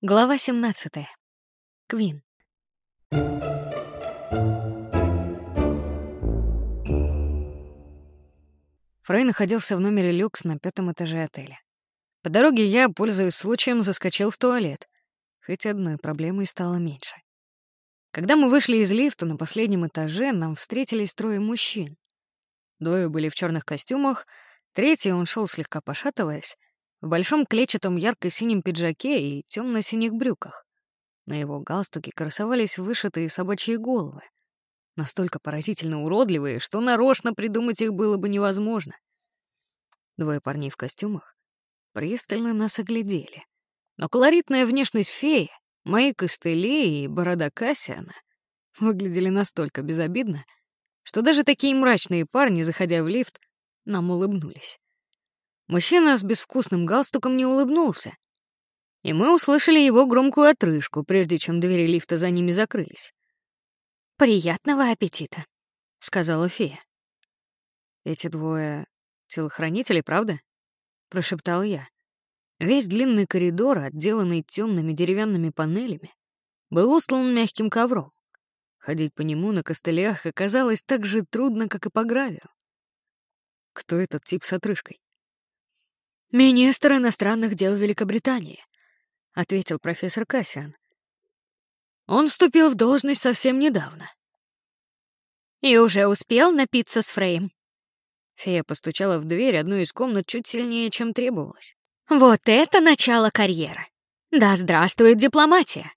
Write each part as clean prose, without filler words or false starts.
Глава 17. Квин. Фрей находился в номере люкс на 5-м этаже отеля. По дороге я, пользуясь случаем, заскочил в туалет, хоть одной проблемой стало меньше. Когда мы вышли из лифта на последнем этаже, нам встретились 3 мужчин. 2 были в черных костюмах, 3-й он шел слегка пошатываясь, в большом клетчатом ярко-синем пиджаке и темно-синих брюках. На его галстуке красовались вышитые собачьи головы, настолько поразительно уродливые, что нарочно придумать их было бы невозможно. 2 парней в костюмах пристально нас оглядели. Но колоритная внешность феи, мои костыли и борода Кассиана выглядели настолько безобидно, что даже такие мрачные парни, заходя в лифт, нам улыбнулись. Мужчина с безвкусным галстуком не улыбнулся, и мы услышали его громкую отрыжку, прежде чем двери лифта за ними закрылись. «Приятного аппетита», — сказала фея. «Эти 2 телохранители, правда?» — прошептал я. Весь длинный коридор, отделанный темными деревянными панелями, был устлан мягким ковром. Ходить по нему на костылях оказалось так же трудно, как и по гравию. Кто этот тип с отрыжкой? «Министр иностранных дел Великобритании», — ответил профессор Кассиан. «Он вступил в должность совсем недавно». «И уже успел напиться с Фреем?» Фея постучала в дверь одной из комнат чуть сильнее, чем требовалось. «Вот это начало карьеры! Да здравствует дипломатия!»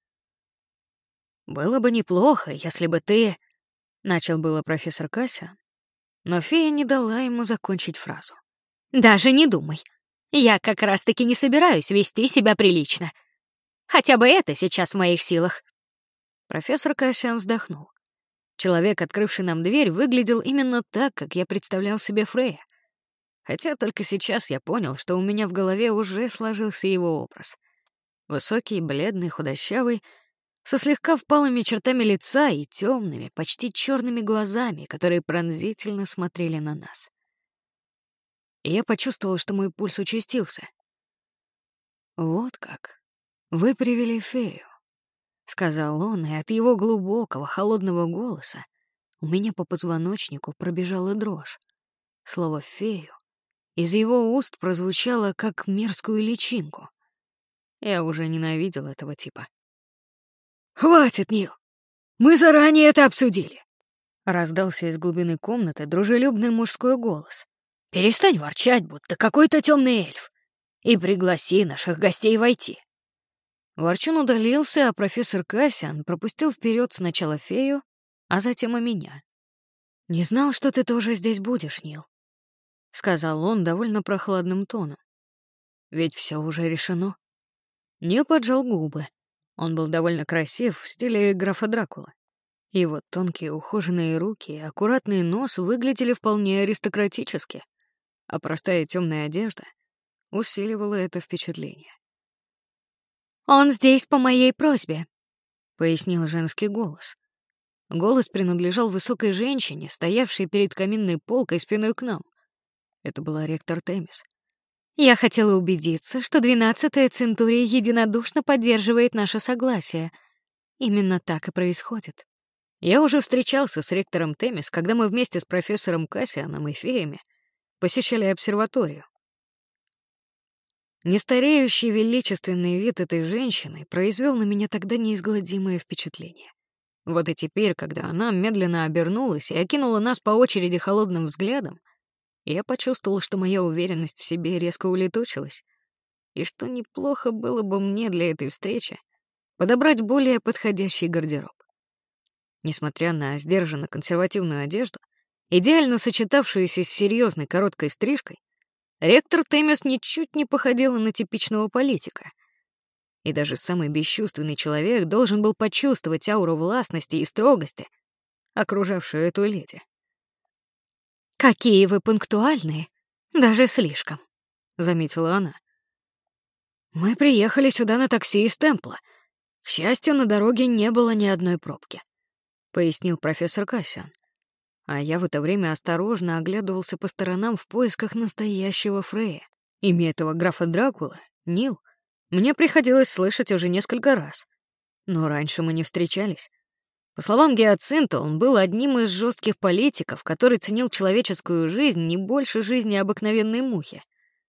«Было бы неплохо, если бы ты...» — начал было профессор Кассиан, но фея не дала ему закончить фразу. «Даже не думай. Я как раз-таки не собираюсь вести себя прилично. Хотя бы это сейчас в моих силах». Профессор Кассиан вздохнул. Человек, открывший нам дверь, выглядел именно так, как я представлял себе Фрея. Хотя только сейчас я понял, что у меня в голове уже сложился его образ. Высокий, бледный, худощавый, со слегка впалыми чертами лица и темными, почти черными глазами, которые пронзительно смотрели на нас. И я почувствовал, что мой пульс участился. «Вот как. Вы привели фею», — сказал он, и от его глубокого, холодного голоса у меня по позвоночнику пробежала дрожь. Слово «фею» из его уст прозвучало как мерзкую личинку. Я уже ненавидел этого типа. «Хватит, Нил! Мы заранее это обсудили!» Раздался из глубины комнаты дружелюбный мужской голос. «Перестань ворчать, будто какой-то темный эльф, и пригласи наших гостей войти». Ворчун удалился, а профессор Кассиан пропустил вперед сначала фею, а затем и меня. «Не знал, что ты тоже здесь будешь, Нил», — сказал он довольно прохладным тоном. «Ведь все уже решено». Нил поджал губы. Он был довольно красив в стиле графа Дракулы. Его тонкие ухоженные руки и аккуратный нос выглядели вполне аристократически, а простая темная одежда усиливала это впечатление. «Он здесь по моей просьбе», — пояснил женский голос. Голос принадлежал высокой женщине, стоявшей перед каминной полкой спиной к нам. Это была ректор Темис. «Я хотела убедиться, что 12-я Центурия единодушно поддерживает наше согласие. Именно так и происходит». Я уже встречался с ректором Темис, когда мы вместе с профессором Кассианом и феями посещали обсерваторию. Нестареющий величественный вид этой женщины произвел на меня тогда неизгладимое впечатление. Вот и теперь, когда она медленно обернулась и окинула нас по очереди холодным взглядом, я почувствовал, что моя уверенность в себе резко улетучилась, и что неплохо было бы мне для этой встречи подобрать более подходящий гардероб. Несмотря на сдержанно консервативную одежду, идеально сочетавшуюся с серьезной короткой стрижкой, ректор Темис ничуть не походила на типичного политика. И даже самый бесчувственный человек должен был почувствовать ауру властности и строгости, окружавшую эту леди. «Какие вы пунктуальные, даже слишком», — заметила она. «Мы приехали сюда на такси из Темпла. К счастью, на дороге не было ни одной пробки», — пояснил профессор Кассиан. А я в это время осторожно оглядывался по сторонам в поисках настоящего Фрея. Имя этого графа Дракулы, Нил, мне приходилось слышать уже несколько раз. Но раньше мы не встречались. По словам Гиацинта, он был одним из жестких политиков, который ценил человеческую жизнь не больше жизни обыкновенной мухи.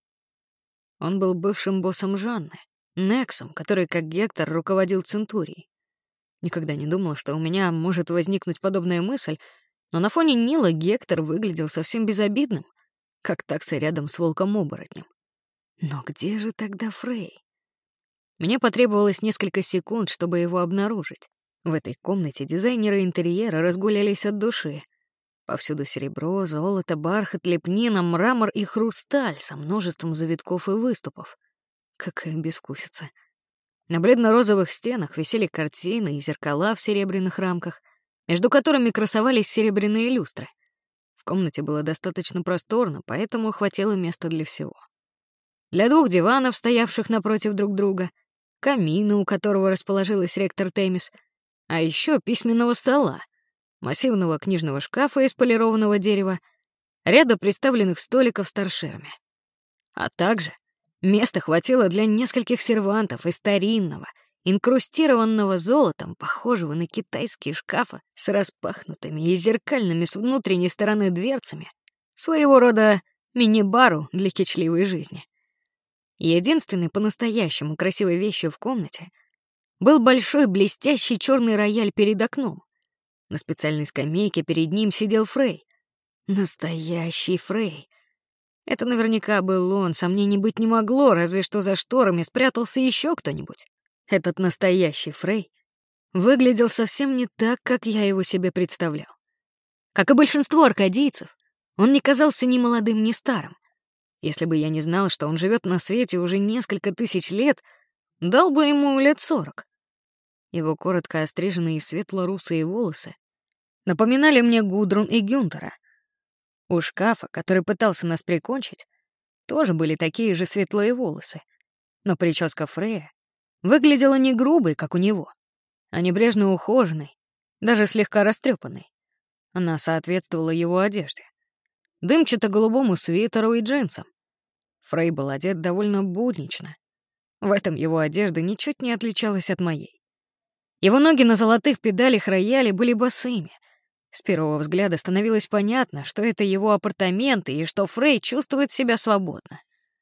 Он был бывшим боссом Жанны, Нексом, который, как Гектор, руководил Центурией. Никогда не думала, что у меня может возникнуть подобная мысль, но на фоне Нила Гектор выглядел совсем безобидным, как такса рядом с волком-оборотнем. Но где же тогда Фрей? Мне потребовалось несколько секунд, чтобы его обнаружить. В этой комнате дизайнеры интерьера разгулялись от души. Повсюду серебро, золото, бархат, лепнина, мрамор и хрусталь со множеством завитков и выступов. Какая безвкусица. На бледно-розовых стенах висели картины и зеркала в серебряных рамках, между которыми красовались серебряные люстры. В комнате было достаточно просторно, поэтому хватило места для всего. Для 2 диванов, стоявших напротив друг друга, камина, у которого расположилась ректор Темис, а еще письменного стола, массивного книжного шкафа из полированного дерева, ряда приставленных столиков с торшерами. А также места хватило для нескольких сервантов из старинного, инкрустированного золотом, похожего на китайские шкафы с распахнутыми и зеркальными с внутренней стороны дверцами, своего рода мини-бару для кичливой жизни. Единственной по-настоящему красивой вещью в комнате был большой блестящий черный рояль перед окном. На специальной скамейке перед ним сидел Фрей. Настоящий Фрей. Это наверняка был он, сомнений быть не могло, разве что за шторами спрятался еще кто-нибудь. Этот настоящий Фрей выглядел совсем не так, как я его себе представлял. Как и большинство аркадийцев, он не казался ни молодым, ни старым. Если бы я не знал, что он живет на свете уже несколько тысяч лет, дал бы ему лет 40. Его коротко остриженные светло-русые волосы напоминали мне Гудрун и Гюнтера. У шкафа, который пытался нас прикончить, тоже были такие же светлые волосы, но прическа Фрея выглядела не грубой, как у него, а небрежно ухоженной, даже слегка растрепанной. Она соответствовала его одежде. Дымчато-голубому свитеру и джинсам. Фрей был одет довольно буднично. В этом его одежда ничуть не отличалась от моей. Его ноги на золотых педалях рояля были босыми. С первого взгляда становилось понятно, что это его апартаменты и что Фрей чувствует себя свободно.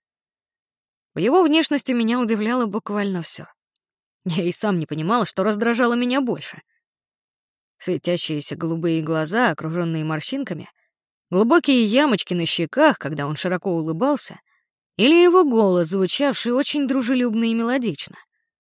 В его внешности меня удивляло буквально все. Я и сам не понимал, что раздражало меня больше. Светящиеся голубые глаза, окруженные морщинками, глубокие ямочки на щеках, когда он широко улыбался, или его голос, звучавший очень дружелюбно и мелодично.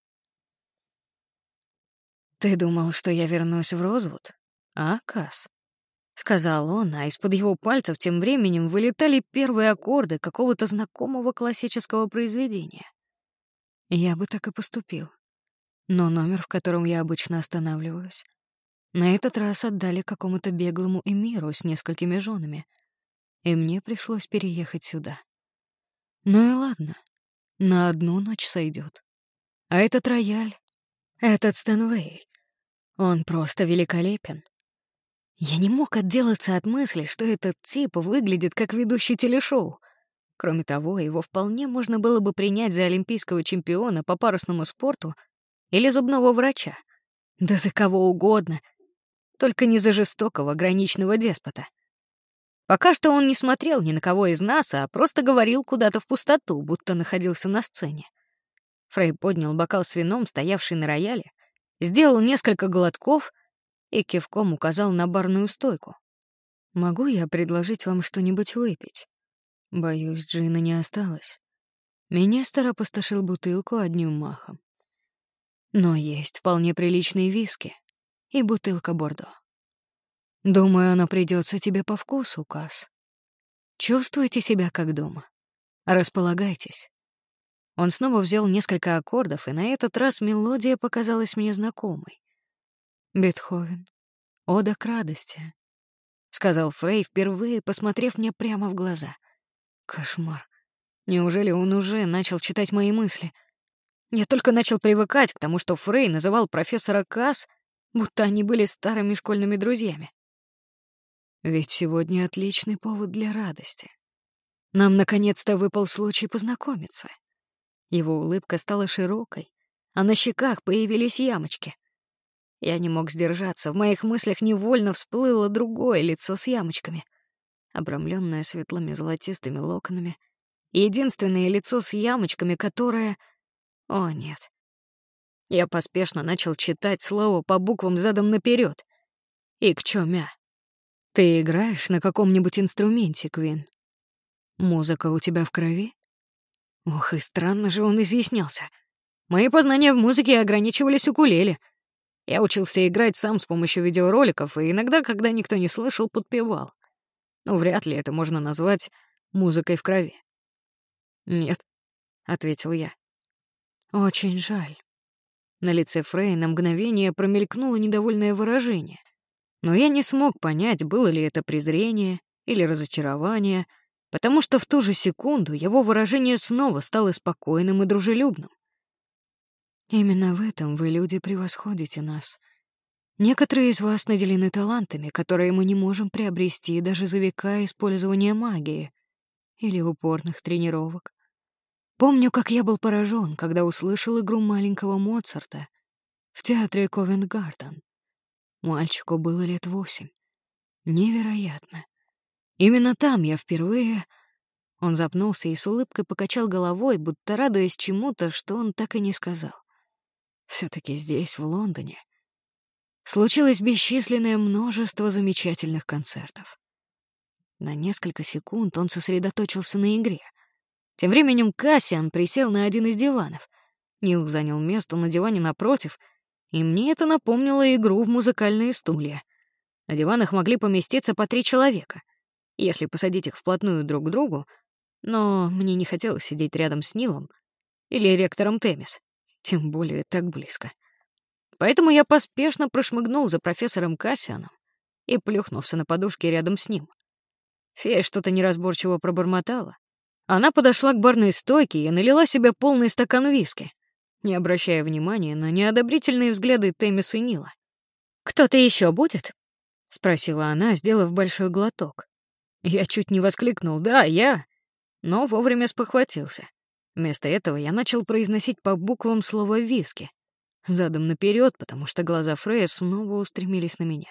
«Ты думал, что я вернусь в Розвуд, а, Кас?» — сказал он, а из-под его пальцев тем временем вылетали первые аккорды какого-то знакомого классического произведения. Я бы так и поступил. Но номер, в котором я обычно останавливаюсь, на этот раз отдали какому-то беглому эмиру с несколькими женами, и мне пришлось переехать сюда. Ну и ладно, на одну ночь сойдет. А этот рояль, этот Стэнвей, он просто великолепен. Я не мог отделаться от мысли, что этот тип выглядит как ведущий телешоу. Кроме того, его вполне можно было бы принять за олимпийского чемпиона по парусному спорту или зубного врача. Да за кого угодно, только не за жестокого граничного деспота. Пока что он не смотрел ни на кого из нас, а просто говорил куда-то в пустоту, будто находился на сцене. Фрей поднял бокал с вином, стоявший на рояле, сделал несколько глотков и кивком указал на барную стойку. «Могу я предложить вам что-нибудь выпить? Боюсь, джина не осталось. Министр опустошил бутылку одним махом. Но есть вполне приличные виски и бутылка бордо. Думаю, оно придется тебе по вкусу, Кас. Чувствуйте себя как дома. Располагайтесь». Он снова взял несколько аккордов, и на этот раз мелодия показалась мне знакомой. «Бетховен. Ода к радости», — сказал Фрей, впервые посмотрев мне прямо в глаза. Кошмар. Неужели он уже начал читать мои мысли? Я только начал привыкать к тому, что Фрей называл профессора Кас, будто они были старыми школьными друзьями. Ведь сегодня отличный повод для радости. Нам наконец-то выпал случай познакомиться. Его улыбка стала широкой, а на щеках появились ямочки. Я не мог сдержаться, в моих мыслях невольно всплыло другое лицо с ямочками, обрамленное светлыми золотистыми локонами. Единственное лицо с ямочками, которое... О, нет. Я поспешно начал читать слово по буквам задом наперед. Икчомя. Ты играешь на каком-нибудь инструменте, Квин? Музыка у тебя в крови? Ох, и странно же он изъяснялся. Мои познания в музыке ограничивались укулеле. Я учился играть сам с помощью видеороликов и иногда, когда никто не слышал, подпевал. Но вряд ли это можно назвать музыкой в крови. «Нет», — ответил я. «Очень жаль». На лице Фрей на мгновение промелькнуло недовольное выражение, но я не смог понять, было ли это презрение или разочарование, потому что в ту же секунду его выражение снова стало спокойным и дружелюбным. «Именно в этом вы, люди, превосходите нас. Некоторые из вас наделены талантами, которые мы не можем приобрести даже за века использования магии или упорных тренировок. Помню, как я был поражен, когда услышал игру маленького Моцарта в театре Ковент-Гарден. Мальчику было лет 8. Невероятно. Именно там я впервые... Он запнулся и с улыбкой покачал головой, будто радуясь чему-то, что он так и не сказал. Все-таки здесь, в Лондоне, случилось бесчисленное множество замечательных концертов. На несколько секунд он сосредоточился на игре. Тем временем Кассиан присел на один из диванов. Нил занял место на диване напротив, и мне это напомнило игру в музыкальные стулья. На диванах могли поместиться по 3 человека, если посадить их вплотную друг к другу, но мне не хотелось сидеть рядом с Нилом или ректором Темис, тем более так близко. Поэтому я поспешно прошмыгнул за профессором Кассианом и плюхнулся на подушке рядом с ним. Фея что-то неразборчиво пробормотала. Она подошла к барной стойке и налила себе полный стакан виски, не обращая внимания на неодобрительные взгляды Темис и Нила. «Кто-то еще будет?» — спросила она, сделав большой глоток. Я чуть не воскликнул «Да, я!», но вовремя спохватился. Вместо этого я начал произносить по буквам слово «виски», задом наперед, потому что глаза Фрея снова устремились на меня.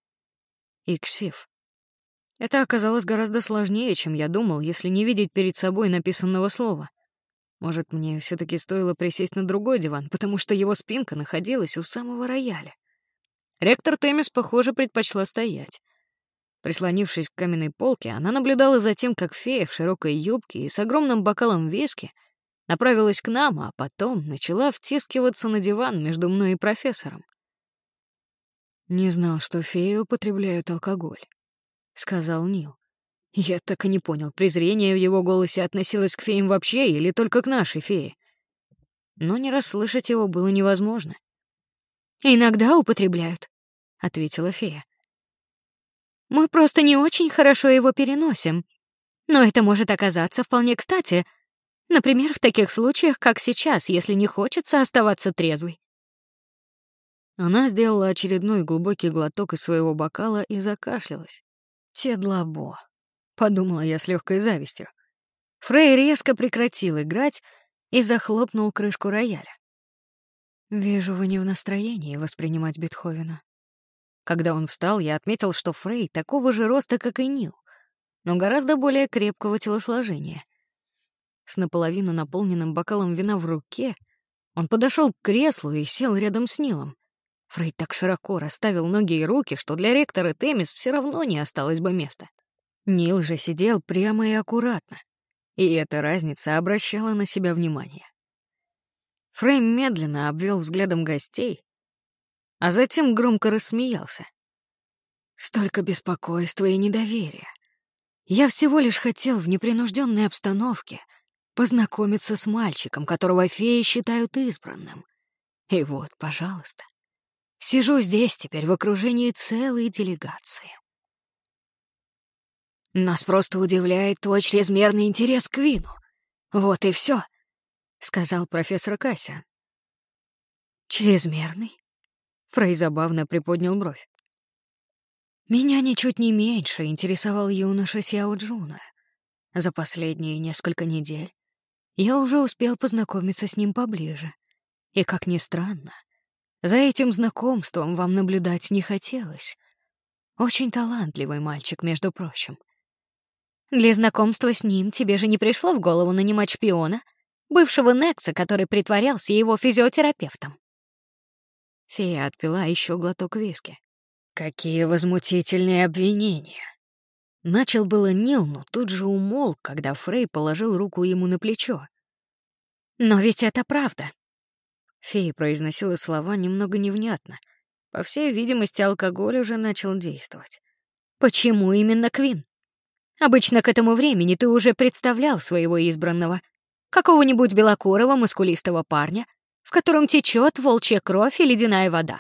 Иксив. Это оказалось гораздо сложнее, чем я думал, если не видеть перед собой написанного слова. Может, мне все-таки стоило присесть на другой диван, потому что его спинка находилась у самого рояля. Ректор Темис, похоже, предпочла стоять. Прислонившись к каменной полке, она наблюдала за тем, как фея в широкой юбке и с огромным бокалом виски направилась к нам, а потом начала втискиваться на диван между мной и профессором. «Не знал, что феи употребляют алкоголь», — сказал Нил. Я так и не понял, презрение в его голосе относилось к феям вообще или только к нашей фее. Но не расслышать его было невозможно. «Иногда употребляют», — ответила фея. «Мы просто не очень хорошо его переносим. Но это может оказаться вполне кстати. Например, в таких случаях, как сейчас, если не хочется оставаться трезвой». Она сделала очередной глубокий глоток из своего бокала и закашлялась. «Седлабо», — подумала я с легкой завистью. Фрей резко прекратил играть и захлопнул крышку рояля. «Вижу, вы не в настроении воспринимать Бетховена». Когда он встал, я отметил, что Фрей такого же роста, как и Нил, но гораздо более крепкого телосложения. С наполовину наполненным бокалом вина в руке он подошел к креслу и сел рядом с Нилом. Фрей так широко расставил ноги и руки, что для ректора Темис все равно не осталось бы места. Нил же сидел прямо и аккуратно, и эта разница обращала на себя внимание. Фрей медленно обвел взглядом гостей, а затем громко рассмеялся. «Столько беспокойства и недоверия. Я всего лишь хотел в непринужденной обстановке познакомиться с мальчиком, которого феи считают избранным. И вот, пожалуйста, сижу здесь теперь в окружении целой делегации. Нас просто удивляет твой чрезмерный интерес к вину. Вот и все», — сказал профессор Кассиан. «Чрезмерный?» — Фрей забавно приподнял бровь. «Меня ничуть не меньше интересовал юноша Сяо Джуна. За последние несколько недель я уже успел познакомиться с ним поближе. И, как ни странно, за этим знакомством вам наблюдать не хотелось. Очень талантливый мальчик, между прочим. Для знакомства с ним тебе же не пришло в голову нанимать шпиона, бывшего Некса, который притворялся его физиотерапевтом. Фея отпила еще глоток виски. Какие возмутительные обвинения. Начал было Нил, но тут же умолк, когда Фрей положил руку ему на плечо. Но ведь это правда. Фея произносила слова немного невнятно. По всей видимости, алкоголь уже начал действовать. Почему именно Квин? Обычно к этому времени ты уже представлял своего избранного, какого-нибудь белокурого, мускулистого парня, в котором течет волчья кровь и ледяная вода.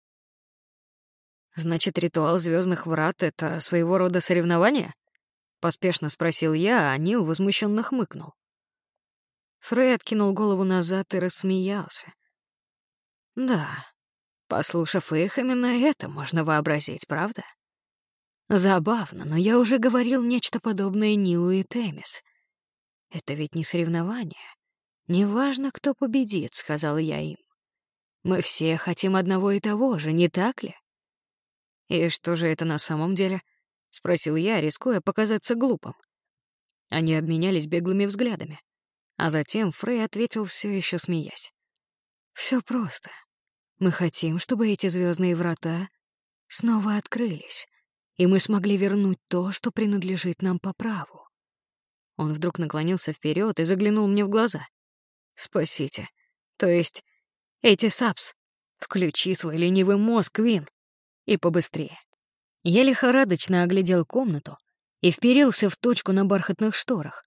Значит, ритуал звездных врат — это своего рода соревнование? Поспешно спросил я, а Нил возмущенно хмыкнул. Фрей откинул голову назад и рассмеялся. Да, послушав их, именно это можно вообразить, правда? Забавно, но я уже говорил нечто подобное Нилу и Темис. Это ведь не соревнование. Неважно, кто победит, сказал я им. Мы все хотим одного и того же, не так ли? И что же это на самом деле? Спросил я, рискуя показаться глупым. Они обменялись беглыми взглядами, а затем Фрей ответил, все еще смеясь. Все просто. Мы хотим, чтобы эти звездные врата снова открылись, и мы смогли вернуть то, что принадлежит нам по праву. Он вдруг наклонился вперед и заглянул мне в глаза. Спасите. То есть эти сапс. Включи свой ленивый мозг, Квин, и побыстрее. Я лихорадочно оглядел комнату и вперился в точку на бархатных шторах.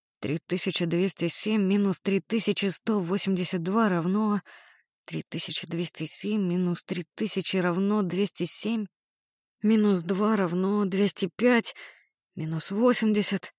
3207 минус 3182 равно 3207 минус 3000 равно 207, минус 2 равно 205, минус 80.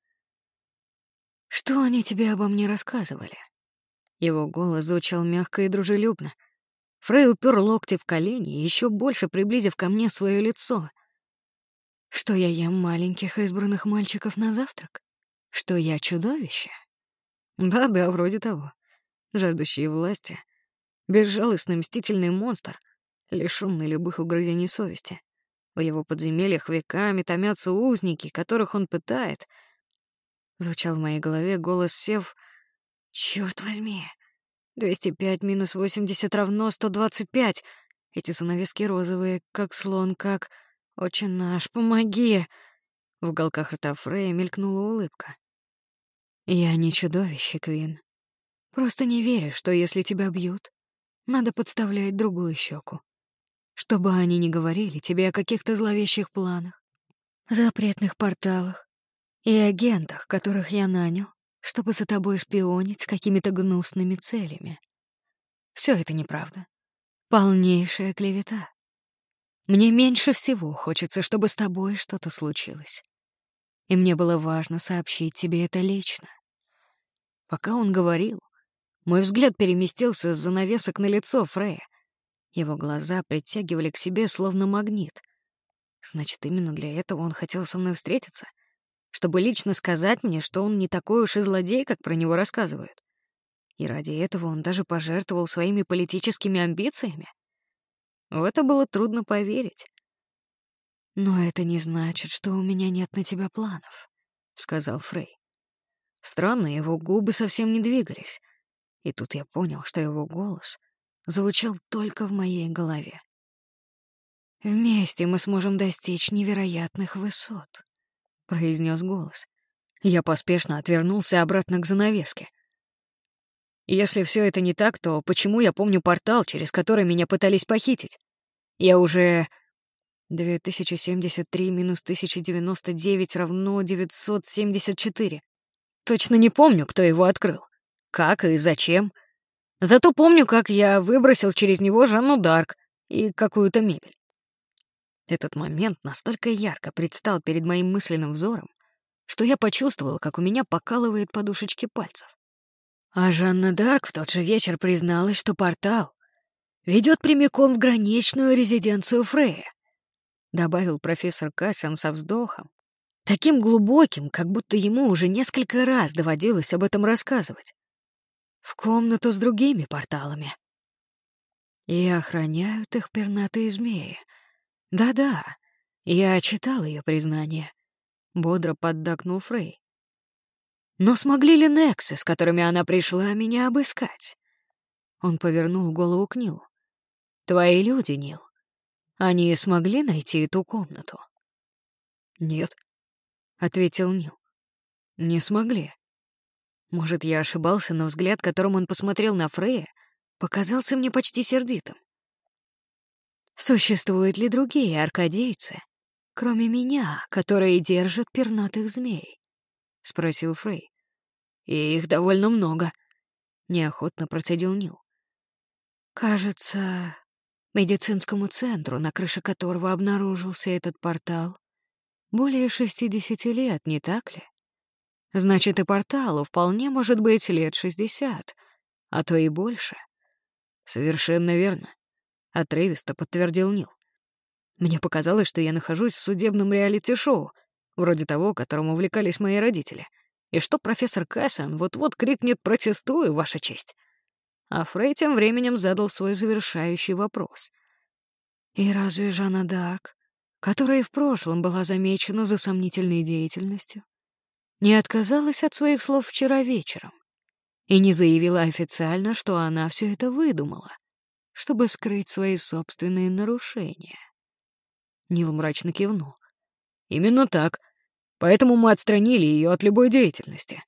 Что они тебе обо мне рассказывали? Его голос звучал мягко и дружелюбно. Фрей упер локти в колени, еще больше приблизив ко мне свое лицо. Что я ем маленьких избранных мальчиков на завтрак? Что я чудовище? Да-да, вроде того. Жаждущий власти, безжалостный мстительный монстр, лишённый любых угрызений совести. В его подземельях веками томятся узники, которых он пытает. Звучал в моей голове голос Сев. Чёрт возьми! 205 минус 80 равно 125. Эти занавески розовые, как слон, как... Отче наш, помоги! В уголках рта Фрея мелькнула улыбка. Я не чудовище, Квин. Просто не верю, что если тебя бьют, надо подставлять другую щеку. Чтобы они не говорили тебе о каких-то зловещих планах, запретных порталах и агентах, которых я нанял, чтобы за тобой шпионить с какими-то гнусными целями. Все это неправда. Полнейшая клевета. Мне меньше всего хочется, чтобы с тобой что-то случилось. И мне было важно сообщить тебе это лично. Пока он говорил, мой взгляд переместился с занавесок на лицо Фрея. Его глаза притягивали к себе словно магнит. Значит, именно для этого он хотел со мной встретиться? Чтобы лично сказать мне, что он не такой уж и злодей, как про него рассказывают. И ради этого он даже пожертвовал своими политическими амбициями? В это было трудно поверить. «Но это не значит, что у меня нет на тебя планов», — сказал Фрей. Странно, его губы совсем не двигались. И тут я понял, что его голос звучал только в моей голове. «Вместе мы сможем достичь невероятных высот», — произнес голос. Я поспешно отвернулся обратно к занавеске. Если все это не так, то почему я помню портал, через который меня пытались похитить? Я уже... 2073 минус 1099 равно 974. Точно не помню, кто его открыл. Как и зачем. Зато помню, как я выбросил через него Жанну Дарк и какую-то мебель. Этот момент настолько ярко предстал перед моим мысленным взором, что я почувствовал, как у меня покалывает подушечки пальцев. А Жанна Дарк в тот же вечер призналась, что портал ведет прямиком в граничную резиденцию Фрея, добавил профессор Кассиан со вздохом, таким глубоким, как будто ему уже несколько раз доводилось об этом рассказывать. в комнату с другими порталами. И охраняют их пернатые змеи. Да-да, я читал ее признание. Бодро поддакнул Фрей. Но смогли ли Нексы, с которыми она пришла, меня обыскать? Он повернул голову к Нилу. Твои люди, Нил, они смогли найти эту комнату? Нет, ответил Нил. Не смогли. Может, я ошибался, но взгляд, которым он посмотрел на Фрея, показался мне почти сердитым. Существуют ли другие аркадийцы, кроме меня, которые держат пернатых змей? Спросил Фрей. И их довольно много, неохотно процедил Нил. Кажется, медицинскому центру, на крыше которого обнаружился этот портал, более 60 лет, не так ли? Значит, и порталу вполне может быть лет 60, а то и больше. Совершенно верно, отрывисто подтвердил Нил. Мне показалось, что я нахожусь в судебном реалити-шоу, вроде того, которым увлекались мои родители, и что профессор Кассиан вот-вот крикнет «Протестую, Ваша честь!». А Фрей тем временем задал свой завершающий вопрос. И разве Жанна д'Арк, которая и в прошлом была замечена за сомнительной деятельностью, не отказалась от своих слов вчера вечером и не заявила официально, что она все это выдумала, чтобы скрыть свои собственные нарушения? Нил мрачно кивнул. Именно так. Поэтому мы отстранили ее от любой деятельности.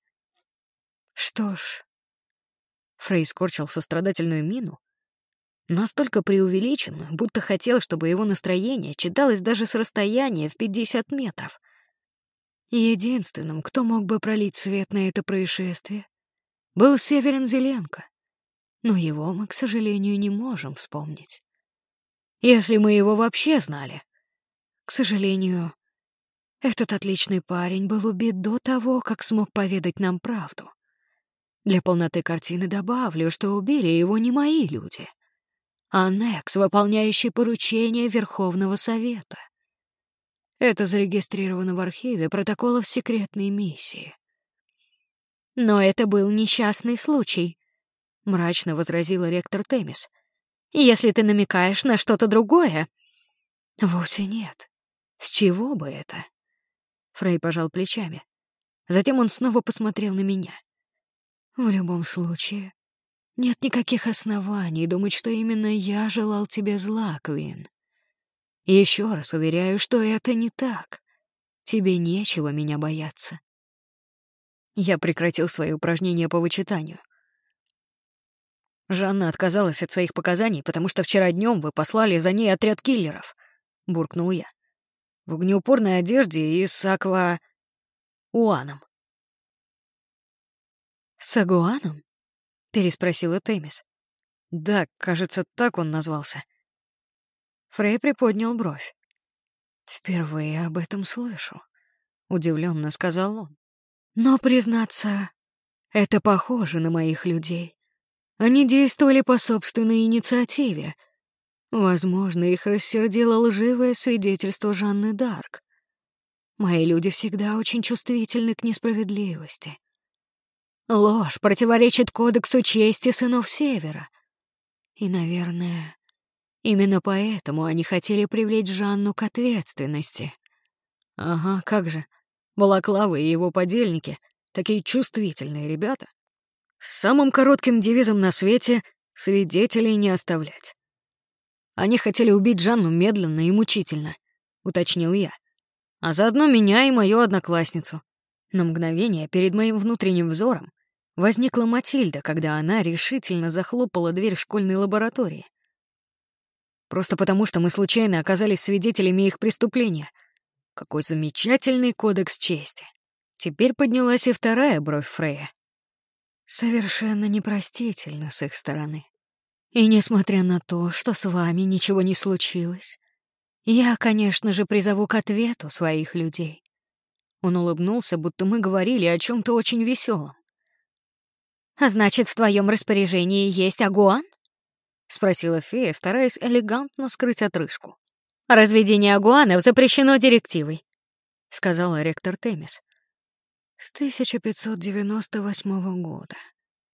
Что ж... Фрей скорчил сострадательную мину, настолько преувеличенную, будто хотел, чтобы его настроение читалось даже с расстояния в 50 метров. Единственным, кто мог бы пролить свет на это происшествие, был Северин Зеленко, но его мы, к сожалению, не можем вспомнить. Если мы его вообще знали. К сожалению, этот отличный парень был убит до того, как смог поведать нам правду. Для полноты картины добавлю, что убили его не мои люди, а Некс, выполняющий поручения Верховного Совета. Это зарегистрировано в архиве протоколов секретной миссии. Но это был несчастный случай, мрачно возразила ректор Темис. Если ты намекаешь на что-то другое... Вовсе нет. С чего бы это? Фрей пожал плечами. Затем он снова посмотрел на меня. В любом случае, нет никаких оснований думать, что именно я желал тебе зла, Квин. Еще раз уверяю, что это не так. Тебе нечего меня бояться. Я прекратил свои упражнения по вычитанию. Жанна отказалась от своих показаний, потому что вчера днем вы послали за ней отряд киллеров, буркнул я. В огнеупорной одежде и с Уаном. С Агуаном? Переспросила Темис. Да, кажется, так он назвался. Фрей приподнял бровь. Впервые об этом слышу, удивленно сказал он. Но, признаться, это похоже на моих людей. Они действовали по собственной инициативе. Возможно, их рассердило лживое свидетельство Жанны д'Арк. Мои люди всегда очень чувствительны к несправедливости. Ложь противоречит кодексу чести сынов Севера. И, наверное, именно поэтому они хотели привлечь Жанну к ответственности. Ага, как же. Балаклава и его подельники — такие чувствительные ребята. С самым коротким девизом на свете — свидетелей не оставлять. Они хотели убить Жанну медленно и мучительно, уточнил я. А заодно меня и мою одноклассницу. На мгновение перед моим внутренним взором возникла Матильда, когда она решительно захлопала дверь школьной лаборатории. Просто потому, что мы случайно оказались свидетелями их преступления. Какой замечательный кодекс чести. Теперь поднялась и вторая бровь Фрея. Совершенно непростительно с их стороны. И несмотря на то, что с вами ничего не случилось, я, конечно же, призову к ответу своих людей. Он улыбнулся, будто мы говорили о чем-то очень веселом. «А значит, в твоем распоряжении есть Агуан?» — спросила фея, стараясь элегантно скрыть отрыжку. «Разведение агуанов запрещено директивой», — сказала ректор Темис. «С 1598 года», —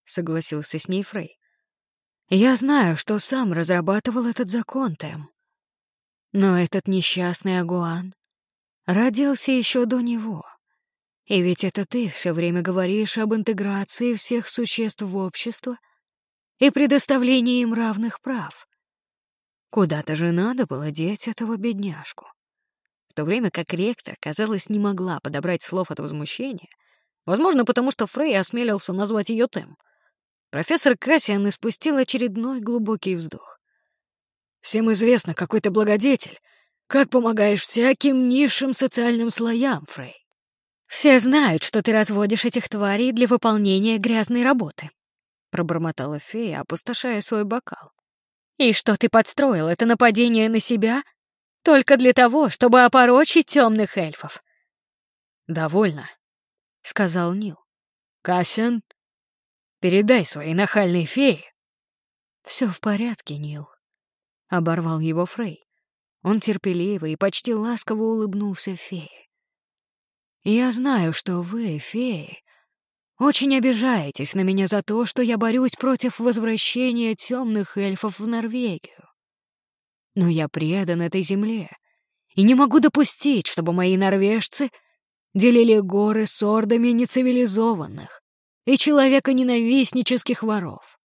согласился с ней Фрей. «Я знаю, что сам разрабатывал этот закон, Тэм. Но этот несчастный Агуан родился еще до него. И ведь это ты все время говоришь об интеграции всех существ в общество и предоставлении им равных прав. Куда-то же надо было деть этого бедняжку». В то время как ректор, казалось, не могла подобрать слов от возмущения, возможно, потому что Фрей осмелился назвать ее Тэм, профессор Кассиан испустил очередной глубокий вздох. «Всем известно, какой ты благодетель. Как помогаешь всяким низшим социальным слоям, Фрей?» «Все знают, что ты разводишь этих тварей для выполнения грязной работы», — пробормотала фея, опустошая свой бокал. «И что ты подстроил это нападение на себя только для того, чтобы опорочить темных эльфов?» «Довольно», — сказал Нил. «Кассиан, передай своей нахальной фее». «Все в порядке, Нил», — оборвал его Фрей. Он терпеливо и почти ласково улыбнулся фее. «Я знаю, что вы, феи, очень обижаетесь на меня за то, что я борюсь против возвращения темных эльфов в Норвегию. Но я предан этой земле и не могу допустить, чтобы мои норвежцы делили горы с ордами нецивилизованных и человеконенавистнических воров.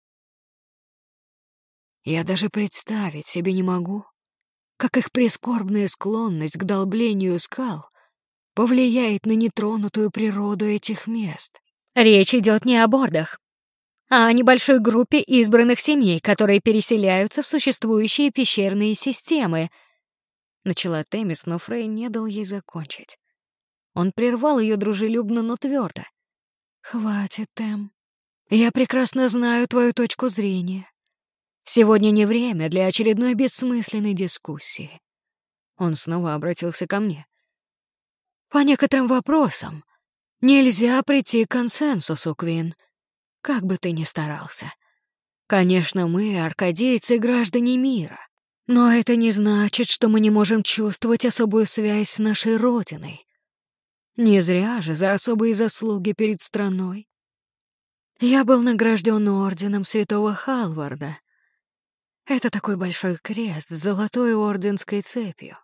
Я даже представить себе не могу, как их прискорбная склонность к долблению скал повлияет на нетронутую природу этих мест. Речь идет не о бордах, а о небольшой группе избранных семей, которые переселяются в существующие пещерные системы. Начала Темис, но Фрей не дал ей закончить. Он прервал ее дружелюбно, но твердо. «Хватит, Тем. Я прекрасно знаю твою точку зрения. Сегодня не время для очередной бессмысленной дискуссии». Он снова обратился ко мне. «По некоторым вопросам нельзя прийти к консенсусу, Квин, как бы ты ни старался. Конечно, мы, аркадийцы, граждане мира, но это не значит, что мы не можем чувствовать особую связь с нашей родиной. Не зря же за особые заслуги перед страной я был награжден орденом святого Халварда. Это такой большой крест с золотой орденской цепью.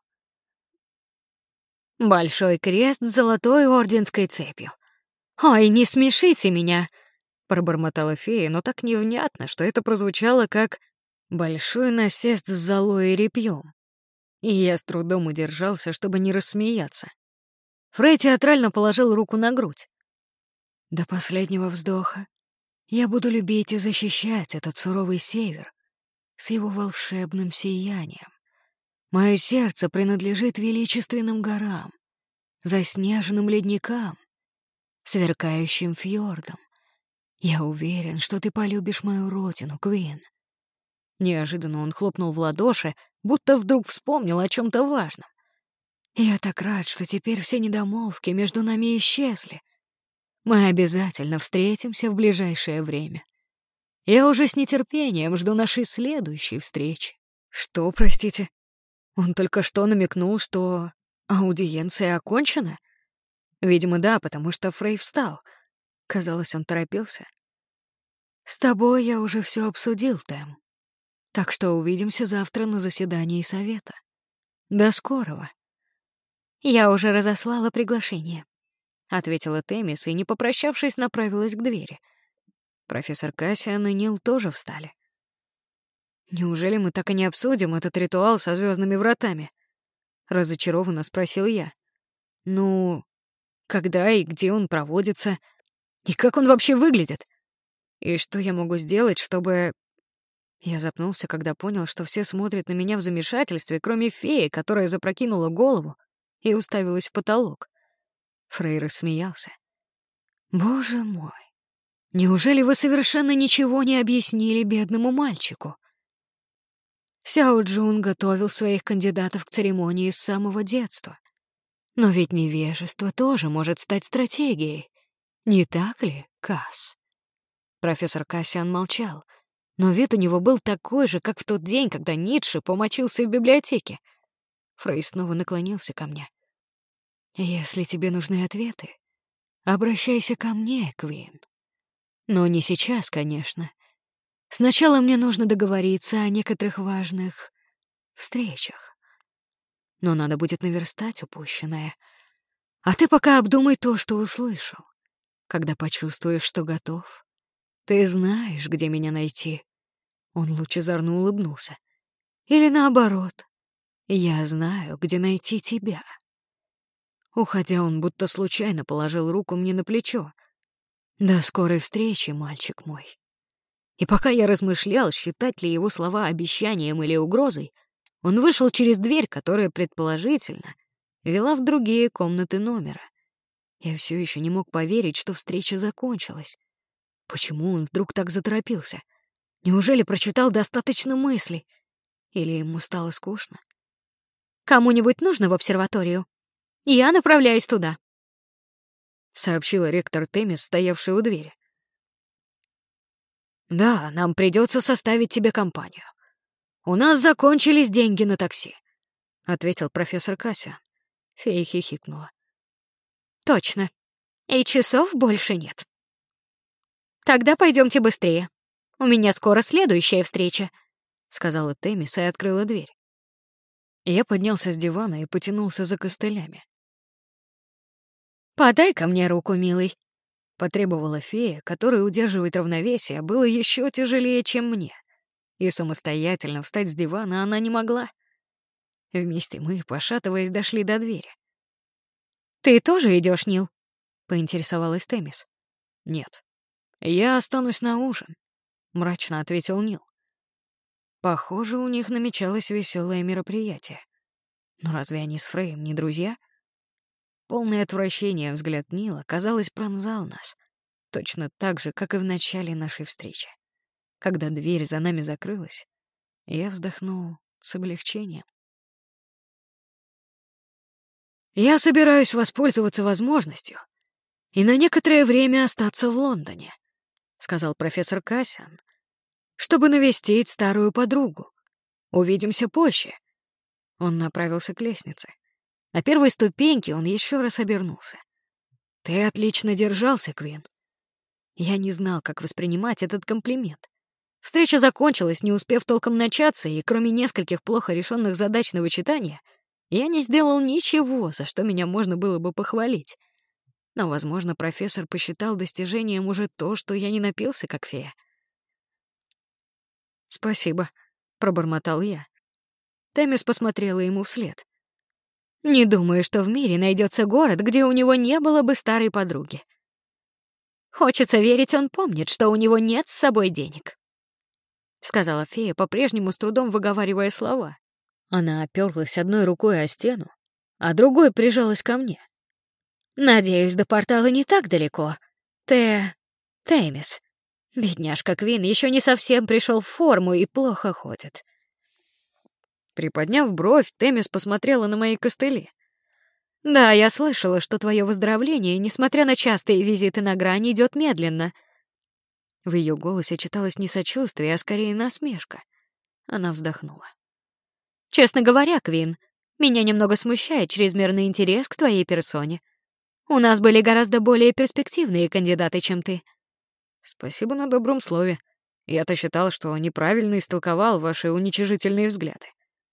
Большой крест с золотой орденской цепью. «Ой, не смешите меня!» — пробормотала фея, но так невнятно, что это прозвучало как «большой насест с золой и репьем». И я с трудом удержался, чтобы не рассмеяться. Фрей театрально положил руку на грудь. «До последнего вздоха я буду любить и защищать этот суровый север с его волшебным сиянием. Мое сердце принадлежит величественным горам, заснеженным ледникам, сверкающим фьордам. Я уверен, что ты полюбишь мою родину, Квин». Неожиданно он хлопнул в ладоши, будто вдруг вспомнил о чем-то важном. «Я так рад, что теперь все недомолвки между нами исчезли. Мы обязательно встретимся в ближайшее время. Я уже с нетерпением жду нашей следующей встречи». «Что, простите?» Он только что намекнул, что аудиенция окончена? Видимо, да, потому что Фрей встал. Казалось, он торопился. «С тобой я уже все обсудил, Тэм. Так что увидимся завтра на заседании совета. До скорого». «Я уже разослала приглашение», — ответила Темис и, не попрощавшись, направилась к двери. Профессор Кассиан и Нил тоже встали. «Неужели мы так и не обсудим этот ритуал со звездными вратами?» — разочарованно спросил я. «Ну, когда и где он проводится? И как он вообще выглядит? И что я могу сделать, чтобы...» Я запнулся, когда понял, что все смотрят на меня в замешательстве, кроме феи, которая запрокинула голову и уставилась в потолок. Фрей рассмеялся. «Боже мой, неужели вы совершенно ничего не объяснили бедному мальчику? Сяо Джун готовил своих кандидатов к церемонии с самого детства. Но ведь невежество тоже может стать стратегией. Не так ли, Касс?» Профессор Кассиан молчал, но вид у него был такой же, как в тот день, когда Ницше помочился в библиотеке. Фрей снова наклонился ко мне. «Если тебе нужны ответы, обращайся ко мне, Квин. Но не сейчас, конечно. Сначала мне нужно договориться о некоторых важных встречах. Но надо будет наверстать упущенное. А ты пока обдумай то, что услышал. Когда почувствуешь, что готов, ты знаешь, где меня найти. Он лучезарно улыбнулся. Или наоборот, я знаю, где найти тебя. Уходя, он будто случайно положил руку мне на плечо. До скорой встречи, мальчик мой. И пока я размышлял, считать ли его слова обещанием или угрозой, он вышел через дверь, которая, предположительно, вела в другие комнаты номера. Я все еще не мог поверить, что встреча закончилась. Почему он вдруг так заторопился? Неужели прочитал достаточно мыслей? Или ему стало скучно? «Кому-нибудь нужно в обсерваторию? Я направляюсь туда», — сообщила ректор Темис, стоявшая у двери. «Да, нам придется составить тебе компанию. У нас закончились деньги на такси», — ответил профессор Кассиан. Фея хихикнула. «Точно. И часов больше нет. Тогда пойдемте быстрее. У меня скоро следующая встреча», — сказала Темис и открыла дверь. Я поднялся с дивана и потянулся за костылями. «Подай-ка мне руку, милый», — потребовала фея, которой удерживать равновесие было еще тяжелее, чем мне. И самостоятельно встать с дивана она не могла. Вместе мы, пошатываясь, дошли до двери. «Ты тоже идешь, Нил?» — поинтересовалась Темис. «Нет. Я останусь на ужин», — мрачно ответил Нил. Похоже, у них намечалось веселое мероприятие. Но разве они с Фреем не друзья? Полное отвращение взгляд Нила, казалось, пронзал нас. Точно так же, как и в начале нашей встречи. Когда дверь за нами закрылась, я вздохнул с облегчением. «Я собираюсь воспользоваться возможностью и на некоторое время остаться в Лондоне», — сказал профессор Кассиан, «чтобы навестить старую подругу. Увидимся позже». Он направился к лестнице. На первой ступеньке он еще раз обернулся. «Ты отлично держался, Квин». Я не знал, как воспринимать этот комплимент. Встреча закончилась, не успев толком начаться, и кроме нескольких плохо решенных задач на вычитание, я не сделал ничего, за что меня можно было бы похвалить. Но, возможно, профессор посчитал достижением уже то, что я не напился, как фея. «Спасибо», — пробормотал я. Темис посмотрела ему вслед. «Не думаю, что в мире найдется город, где у него не было бы старой подруги. Хочется верить, он помнит, что у него нет с собой денег», — сказала фея, по-прежнему с трудом выговаривая слова. Она оперлась одной рукой о стену, а другой прижалась ко мне. «Надеюсь, до портала не так далеко. Темис. Бедняжка Квин еще не совсем пришел в форму и плохо ходит». Приподняв бровь, Темис посмотрела на мои костыли. «Да, я слышала, что твое выздоровление, несмотря на частые визиты на грань, идет медленно». В ее голосе читалось не сочувствие, а скорее насмешка. Она вздохнула. «Честно говоря, Квин, меня немного смущает чрезмерный интерес к твоей персоне. У нас были гораздо более перспективные кандидаты, чем ты». «Спасибо на добром слове. Я-то считал, что неправильно истолковал ваши уничижительные взгляды.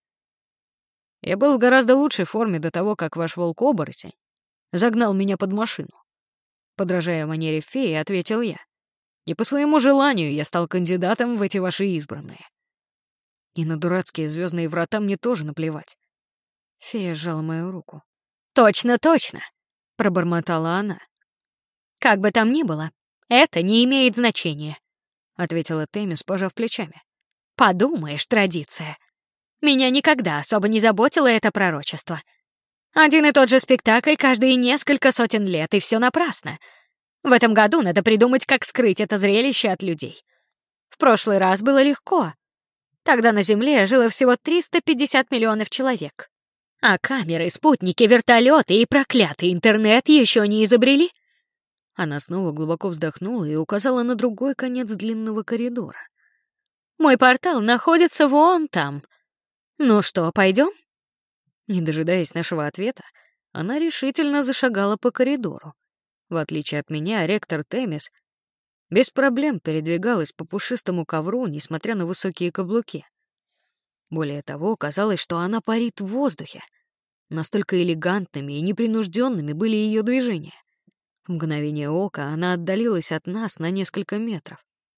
Я был в гораздо лучшей форме до того, как ваш волк-оборотень загнал меня под машину». Подражая манере феи, ответил я. «Не по своему желанию я стал кандидатом в эти ваши избранные. И на дурацкие звездные врата мне тоже наплевать». Фея сжала мою руку. «Точно, точно!» — пробормотала она. «Как бы там ни было, это не имеет значения», — ответила Темис, пожав плечами. «Подумаешь, традиция. Меня никогда особо не заботило это пророчество. Один и тот же спектакль каждые несколько сотен лет, и все напрасно. В этом году надо придумать, как скрыть это зрелище от людей. В прошлый раз было легко. Тогда на Земле жило всего 350 миллионов человек. А камеры, спутники, вертолеты и проклятый интернет еще не изобрели». Она снова глубоко вздохнула и указала на другой конец длинного коридора. «Мой портал находится вон там. Ну что, пойдем?» Не дожидаясь нашего ответа, она решительно зашагала по коридору. В отличие от меня, ректор Темис без проблем передвигалась по пушистому ковру, несмотря на высокие каблуки. Более того, казалось, что она парит в воздухе. Настолько элегантными и непринужденными были ее движения. В мгновение ока она отдалилась от нас на несколько метров.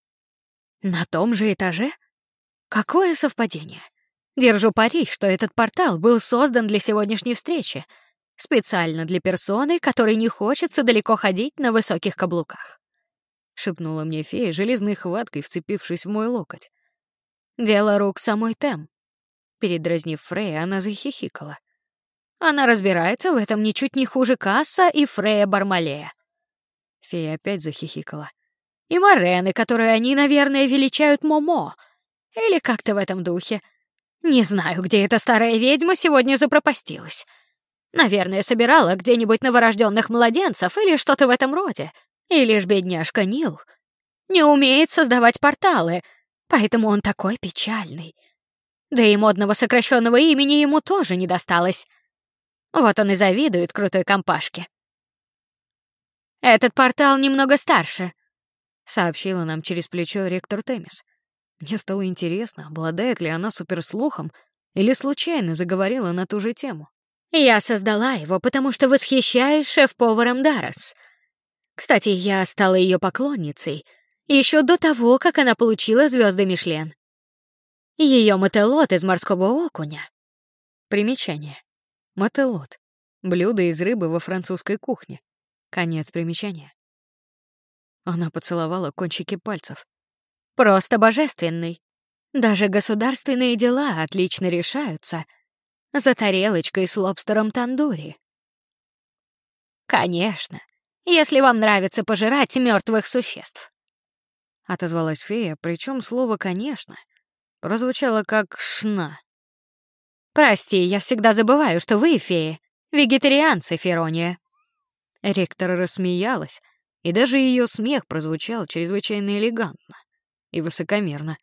На том же этаже? Какое совпадение! Держу пари, что этот портал был создан для сегодняшней встречи, специально для персоны, которой не хочется далеко ходить на высоких каблуках. Шепнула мне фея, железной хваткой вцепившись в мой локоть. Дело рук самой Тем. Передразнив Фрея, она захихикала. Она разбирается в этом ничуть не хуже Касса и Фрея Бармалея. Фея опять захихикала. И Морены, которую они, наверное, величают Момо. Или как-то в этом духе. Не знаю, где эта старая ведьма сегодня запропастилась. Наверное, собирала где-нибудь новорожденных младенцев или что-то в этом роде. И лишь бедняжка Нил не умеет создавать порталы, поэтому он такой печальный. Да и модного сокращенного имени ему тоже не досталось. Вот он и завидует крутой компашке. «Этот портал немного старше», — сообщила нам через плечо ректор Темис. Мне стало интересно, обладает ли она суперслухом или случайно заговорила на ту же тему. «Я создала его, потому что восхищаюсь шеф-поваром Даррес. Кстати, я стала ее поклонницей еще до того, как она получила звезды Мишлен. Ее мателот из морского окуня». Примечание. Мателот — блюдо из рыбы во французской кухне. Конец примечания. Она поцеловала кончики пальцев. Просто божественный. Даже государственные дела отлично решаются за тарелочкой с лобстером тандури. Конечно, если вам нравится пожирать мертвых существ. Отозвалась фея, причем слово «конечно» прозвучало как «шна». Прости, я всегда забываю, что вы, феи, вегетарианцы, Ферония. Ректор рассмеялась, и даже ее смех прозвучал чрезвычайно элегантно и высокомерно.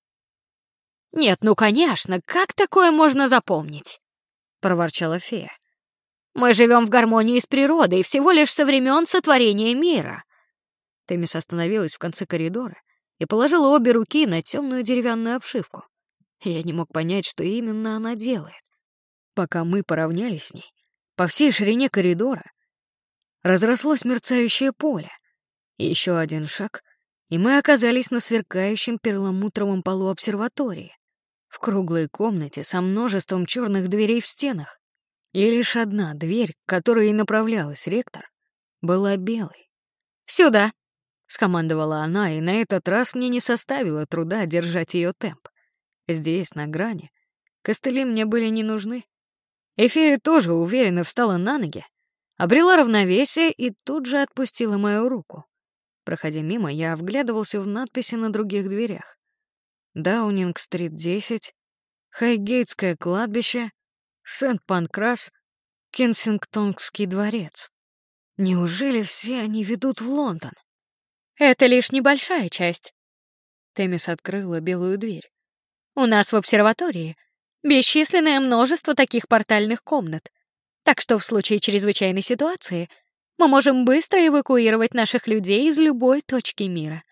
«Нет, ну, конечно, как такое можно запомнить?» — проворчала фея. «Мы живем в гармонии с природой всего лишь со времен сотворения мира». Темис остановилась в конце коридора и положила обе руки на темную деревянную обшивку. Я не мог понять, что именно она делает. Пока мы поравнялись с ней, по всей ширине коридора разрослось мерцающее поле. Еще один шаг, и мы оказались на сверкающем перламутровом полу обсерватории, в круглой комнате со множеством черных дверей в стенах. И лишь одна дверь, к которой и направлялась ректор, была белой. «Сюда!» — скомандовала она, и на этот раз мне не составило труда держать ее темп. Здесь, на грани, костыли мне были не нужны. Эфея тоже уверенно встала на ноги, обрела равновесие и тут же отпустила мою руку. Проходя мимо, я вглядывался в надписи на других дверях. Даунинг-стрит 10, Хайгейтское кладбище, Сент-Панкрас, Кенсингтонский дворец. Неужели все они ведут в Лондон? Это лишь небольшая часть. Темис открыла белую дверь. У нас в обсерватории бесчисленное множество таких портальных комнат, так что в случае чрезвычайной ситуации мы можем быстро эвакуировать наших людей из любой точки мира.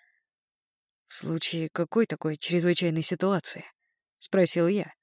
«В случае какой такой чрезвычайной ситуации?» — спросил я.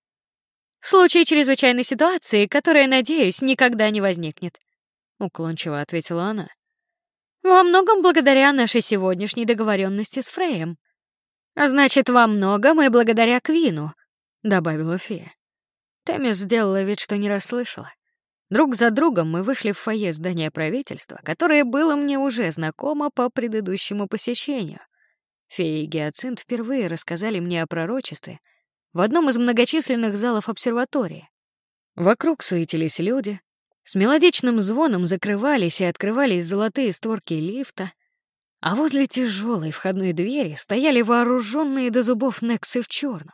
«В случае чрезвычайной ситуации, которая, надеюсь, никогда не возникнет», — уклончиво ответила она. «Во многом благодаря нашей сегодняшней договоренности с Фреем. А значит, во многом и благодаря Квину», — добавила фея. Темис сделала вид, что не расслышала. Друг за другом мы вышли в фойе здания правительства, которое было мне уже знакомо по предыдущему посещению. Фея и Гиацинт впервые рассказали мне о пророчестве в одном из многочисленных залов обсерватории. Вокруг суетились люди, с мелодичным звоном закрывались и открывались золотые створки лифта, а возле тяжелой входной двери стояли вооруженные до зубов нексы в черном.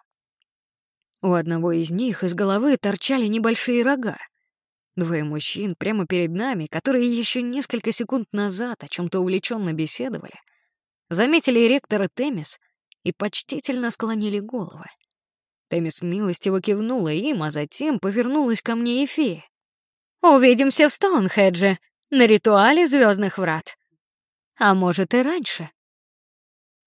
У одного из них из головы торчали небольшие рога. Двое мужчин прямо перед нами, которые еще несколько секунд назад о чем-то увлеченно беседовали, заметили ректора Темис и почтительно склонили головы. Темис милостиво кивнула им, а затем повернулась ко мне и фея. «Увидимся в Стоунхедже, на ритуале Звездных Врат. А может, и раньше».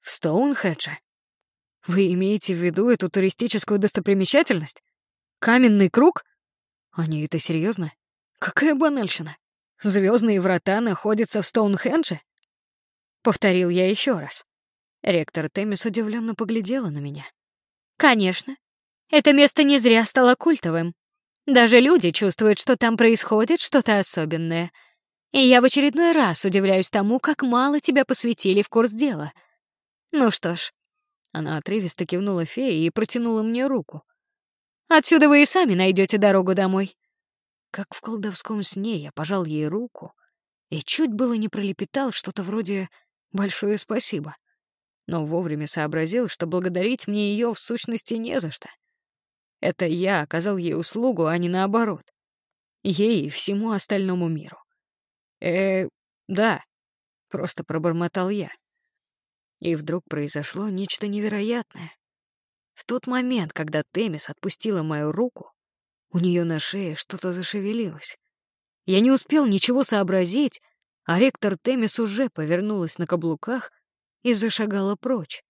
В Стоунхендже? Вы имеете в виду эту туристическую достопримечательность? Каменный круг? Они это серьезно? Какая банальщина! Звездные врата находятся в Стоунхендже? Повторил я еще раз. Ректор Темис удивленно поглядела на меня. Конечно. Это место не зря стало культовым. Даже люди чувствуют, что там происходит что-то особенное. И я в очередной раз удивляюсь тому, как мало тебя посвятили в курс дела. Ну что ж. Она отрывисто кивнула фее и протянула мне руку. Отсюда вы и сами найдете дорогу домой. Как в колдовском сне я пожал ей руку и чуть было не пролепетал что-то вроде «большое спасибо», но вовремя сообразил, что благодарить мне ее в сущности не за что. Это я оказал ей услугу, а не наоборот. Ей и всему остальному миру. Да, просто пробормотал я. И вдруг произошло нечто невероятное. В тот момент, когда Темис отпустила мою руку, у нее на шее что-то зашевелилось. Я не успел ничего сообразить, а ректор Темис уже повернулась на каблуках и зашагала прочь.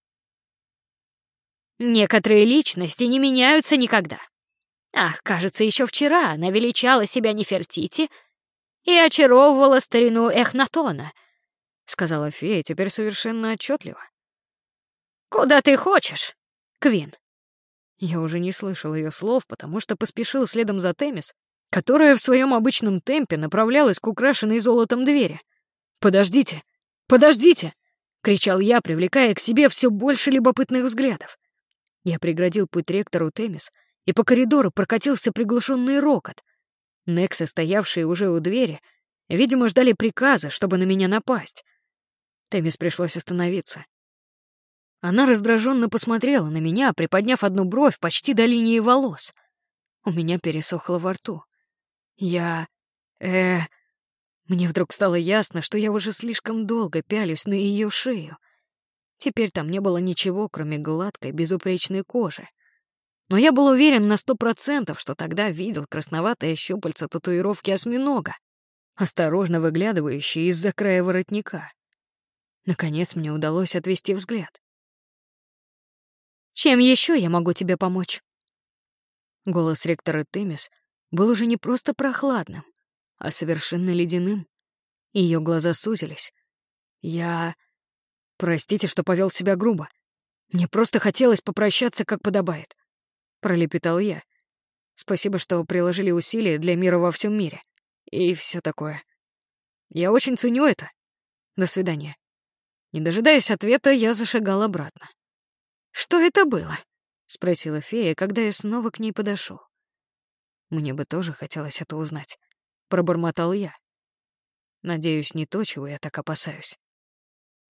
Некоторые личности не меняются никогда. Ах, кажется, еще вчера она величала себя Нефертити и очаровывала старину Эхнатона, сказала фея теперь совершенно отчетливо. Куда ты хочешь, Квин? Я уже не слышал ее слов, потому что поспешил следом за Темис, которая в своем обычном темпе направлялась к украшенной золотом двери. «Подождите! Подождите!» — кричал я, привлекая к себе все больше любопытных взглядов. Я преградил путь ректору Темис, и по коридору прокатился приглушенный рокот. Нексы, стоявшие уже у двери, видимо, ждали приказа, чтобы на меня напасть. Темис пришлось остановиться. Она раздраженно посмотрела на меня, приподняв одну бровь почти до линии волос. У меня пересохло во рту. Мне вдруг стало ясно, что я уже слишком долго пялюсь на ее шею. Теперь там не было ничего, кроме гладкой, безупречной кожи. Но я был уверен на 100%, что тогда видел красноватое щупальце татуировки осьминога, осторожно выглядывающее из-за края воротника. Наконец мне удалось отвести взгляд. «Чем еще я могу тебе помочь?» Голос ректора Темис был уже не просто прохладным, а совершенно ледяным. Ее глаза сузились. Простите, что повел себя грубо. Мне просто хотелось попрощаться, как подобает», — пролепетал я. «Спасибо, что приложили усилия для мира во всем мире. И все такое. Я очень ценю это. До свидания». Не дожидаясь ответа, я зашагал обратно. «Что это было?» — спросила фея, когда я снова к ней подошел. «Мне бы тоже хотелось это узнать», — пробормотал я. «Надеюсь, не то, чего я так опасаюсь».